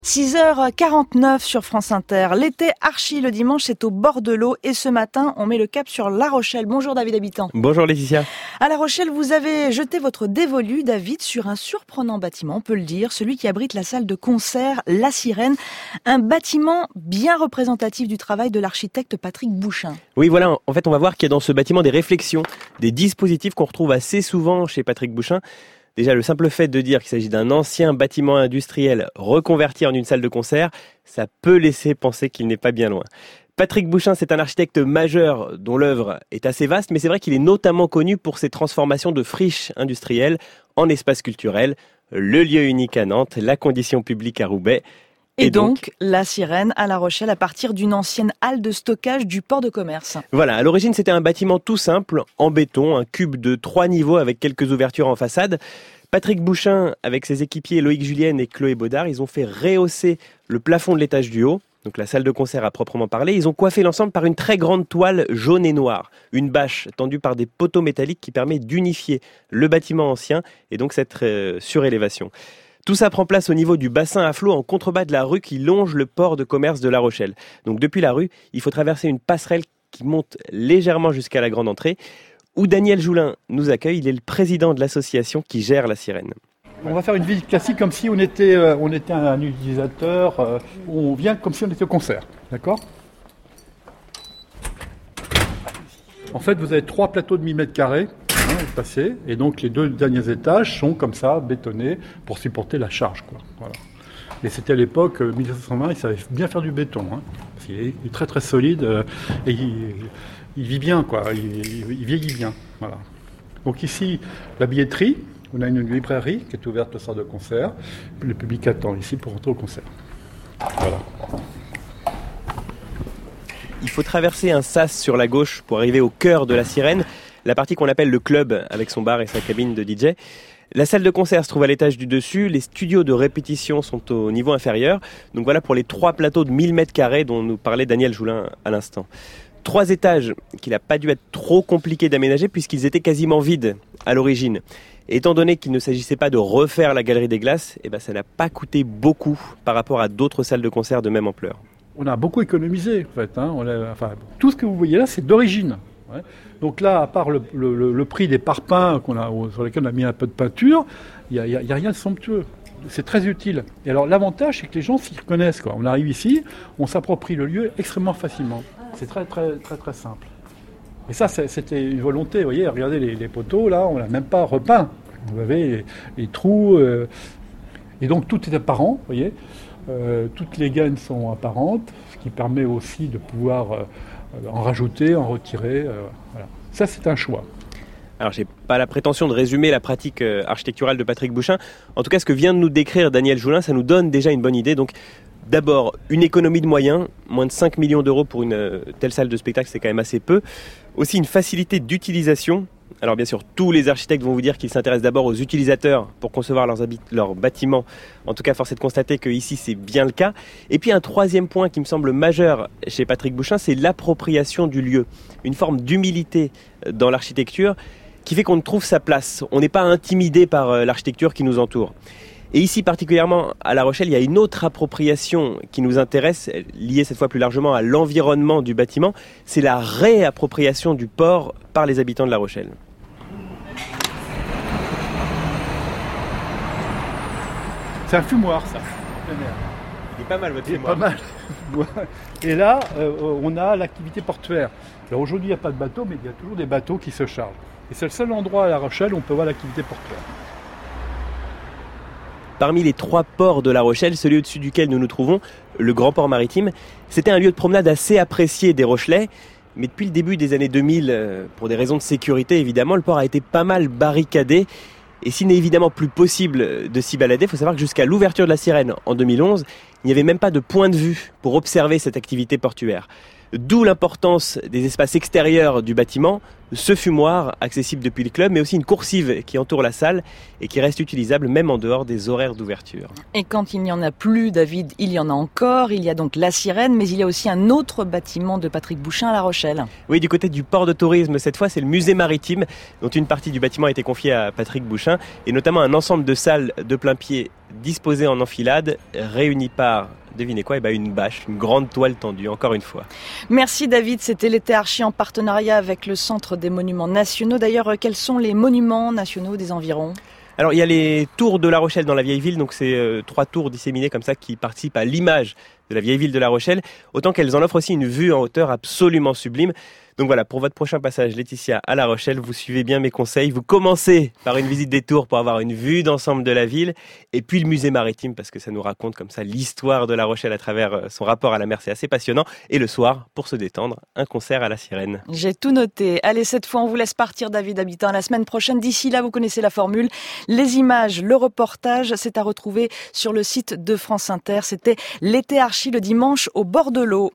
6h49 sur France Inter. L'été archi le dimanche, c'est au bord de l'eau et ce matin, on met le cap sur La Rochelle. Bonjour David Habitant. Bonjour Laetitia. À La Rochelle, vous avez jeté votre dévolu, David, sur un surprenant bâtiment, on peut le dire, celui qui abrite la salle de concert La Sirène, un bâtiment bien représentatif du travail de l'architecte Patrick Bouchain. Oui, voilà, en fait, on va voir qu'il y a dans ce bâtiment des réflexions, des dispositifs qu'on retrouve assez souvent chez Patrick Bouchain. Déjà, le simple fait de dire qu'il s'agit d'un ancien bâtiment industriel reconverti en une salle de concert, ça peut laisser penser qu'il n'est pas bien loin. Patrick Bouchain, c'est un architecte majeur dont l'œuvre est assez vaste, mais c'est vrai qu'il est notamment connu pour ses transformations de friches industrielles en espaces culturels, le lieu unique à Nantes, la condition publique à Roubaix. Et donc, La Sirène à La Rochelle à partir d'une ancienne halle de stockage du port de commerce. Voilà, à l'origine c'était un bâtiment tout simple, en béton, un cube de 3 niveaux avec quelques ouvertures en façade. Patrick Bouchain, avec ses équipiers Loïc Julienne et Chloé Baudard, ils ont fait rehausser le plafond de l'étage du haut, donc la salle de concert à proprement parler. Ils ont coiffé l'ensemble par une très grande toile jaune et noire, une bâche tendue par des poteaux métalliques qui permet d'unifier le bâtiment ancien et donc cette surélévation. Tout ça prend place au niveau du bassin à flot en contrebas de la rue qui longe le port de commerce de La Rochelle. Donc depuis la rue, il faut traverser une passerelle qui monte légèrement jusqu'à la grande entrée, où Daniel Joulin nous accueille. Il est le président de l'association qui gère La Sirène. On va faire une visite classique comme si on était un utilisateur, on vient comme si on était au concert, d'accord ? En fait, vous avez 3 plateaux de 1000 m², passés, et donc les 2 derniers étages sont comme ça, bétonnés, pour supporter la charge, quoi. Voilà. Et c'était à l'époque, 1920, il savait bien faire du béton, parce qu'il est très très solide, et il vit bien, quoi. Il vieillit bien, voilà. Donc ici, la billetterie, on a une librairie qui est ouverte le soir de concert, le public attend ici pour rentrer au concert. Voilà. Il faut traverser un sas sur la gauche pour arriver au cœur de La Sirène, la partie qu'on appelle le club avec son bar et sa cabine de DJ. La salle de concert se trouve à l'étage du dessus, les studios de répétition sont au niveau inférieur. Donc voilà pour les 3 plateaux de 1000 m² dont nous parlait Daniel Joulin à l'instant. 3 étages qu'il n'a pas dû être trop compliqué d'aménager puisqu'ils étaient quasiment vides à l'origine. Et étant donné qu'il ne s'agissait pas de refaire la galerie des glaces, ça n'a pas coûté beaucoup par rapport à d'autres salles de concert de même ampleur. On a beaucoup économisé en fait. Tout ce que vous voyez là, c'est d'origine. Ouais. Donc là, à part le prix des parpaings sur lesquels on a mis un peu de peinture, il n'y a rien de somptueux. C'est très utile. Et alors l'avantage, c'est que les gens s'y reconnaissent, quoi. On arrive ici, on s'approprie le lieu extrêmement facilement. C'est très très très très simple. Et ça, c'était une volonté. Vous voyez, regardez les poteaux, là, on l'a même pas repeint. Vous avez les trous. Et donc tout est apparent, vous voyez. Toutes les gaines sont apparentes, ce qui permet aussi de pouvoir en rajouter, en retirer. Voilà. Ça, c'est un choix. Alors, j'ai pas la prétention de résumer la pratique architecturale de Patrick Bouchain. En tout cas, ce que vient de nous décrire Daniel Joulin, ça nous donne déjà une bonne idée. Donc, d'abord, une économie de moyens, moins de 5 millions d'euros pour une telle salle de spectacle, c'est quand même assez peu. Aussi, une facilité d'utilisation. Alors bien sûr, tous les architectes vont vous dire qu'ils s'intéressent d'abord aux utilisateurs pour concevoir leurs bâtiments. En tout cas, force est de constater qu'ici, c'est bien le cas. Et puis un troisième point qui me semble majeur chez Patrick Bouchain, c'est l'appropriation du lieu. Une forme d'humilité dans l'architecture qui fait qu'on trouve sa place. On n'est pas intimidé par l'architecture qui nous entoure. Et ici, particulièrement à La Rochelle, il y a une autre appropriation qui nous intéresse, liée cette fois plus largement à l'environnement du bâtiment. C'est la réappropriation du port par les habitants de La Rochelle. C'est un fumoir, ça. Il est pas mal, votre Il est fumoir. pas mal. Et là, on a l'activité portuaire. Alors aujourd'hui, il n'y a pas de bateau, mais il y a toujours des bateaux qui se chargent. Et c'est le seul endroit à La Rochelle où on peut voir l'activité portuaire. Parmi les 3 ports de La Rochelle, celui au-dessus duquel nous nous trouvons, le Grand Port Maritime, c'était un lieu de promenade assez apprécié des Rochelais. Mais depuis le début des années 2000, pour des raisons de sécurité évidemment, le port a été pas mal barricadé. Et s'il n'est évidemment plus possible de s'y balader, il faut savoir que jusqu'à l'ouverture de La Sirène en 2011, il n'y avait même pas de point de vue pour observer cette activité portuaire. D'où l'importance des espaces extérieurs du bâtiment, ce fumoir accessible depuis le club, mais aussi une coursive qui entoure la salle et qui reste utilisable même en dehors des horaires d'ouverture. Et quand il n'y en a plus, David, il y en a encore. Il y a donc la Sirène, mais il y a aussi un autre bâtiment de Patrick Bouchain à La Rochelle. Oui, du côté du port de tourisme, cette fois c'est le musée maritime, dont une partie du bâtiment a été confiée à Patrick Bouchain, et notamment un ensemble de salles de plein pied disposées en enfilade, réunies par, devinez quoi, une bâche, une grande toile tendue, encore une fois. Merci David, c'était l'été Archi en partenariat avec le Centre des Monuments Nationaux. D'ailleurs, quels sont les monuments nationaux des environs ? Alors il y a les tours de La Rochelle dans la vieille ville, donc c'est 3 tours disséminées comme ça qui participent à l'image de la vieille ville de La Rochelle, autant qu'elles en offrent aussi une vue en hauteur absolument sublime. Donc voilà, pour votre prochain passage, Laetitia, à La Rochelle, vous suivez bien mes conseils. Vous commencez par une visite des tours pour avoir une vue d'ensemble de la ville, et puis le musée maritime, parce que ça nous raconte comme ça l'histoire de La Rochelle à travers son rapport à la mer, c'est assez passionnant. Et le soir, pour se détendre, un concert à la Sirène. J'ai tout noté. Allez, cette fois, on vous laisse partir, David Habitant. La semaine prochaine, d'ici là, vous connaissez la formule. Les images, le reportage, c'est à retrouver sur le site de France Inter. C'était l'été Archi le dimanche au bord de l'eau.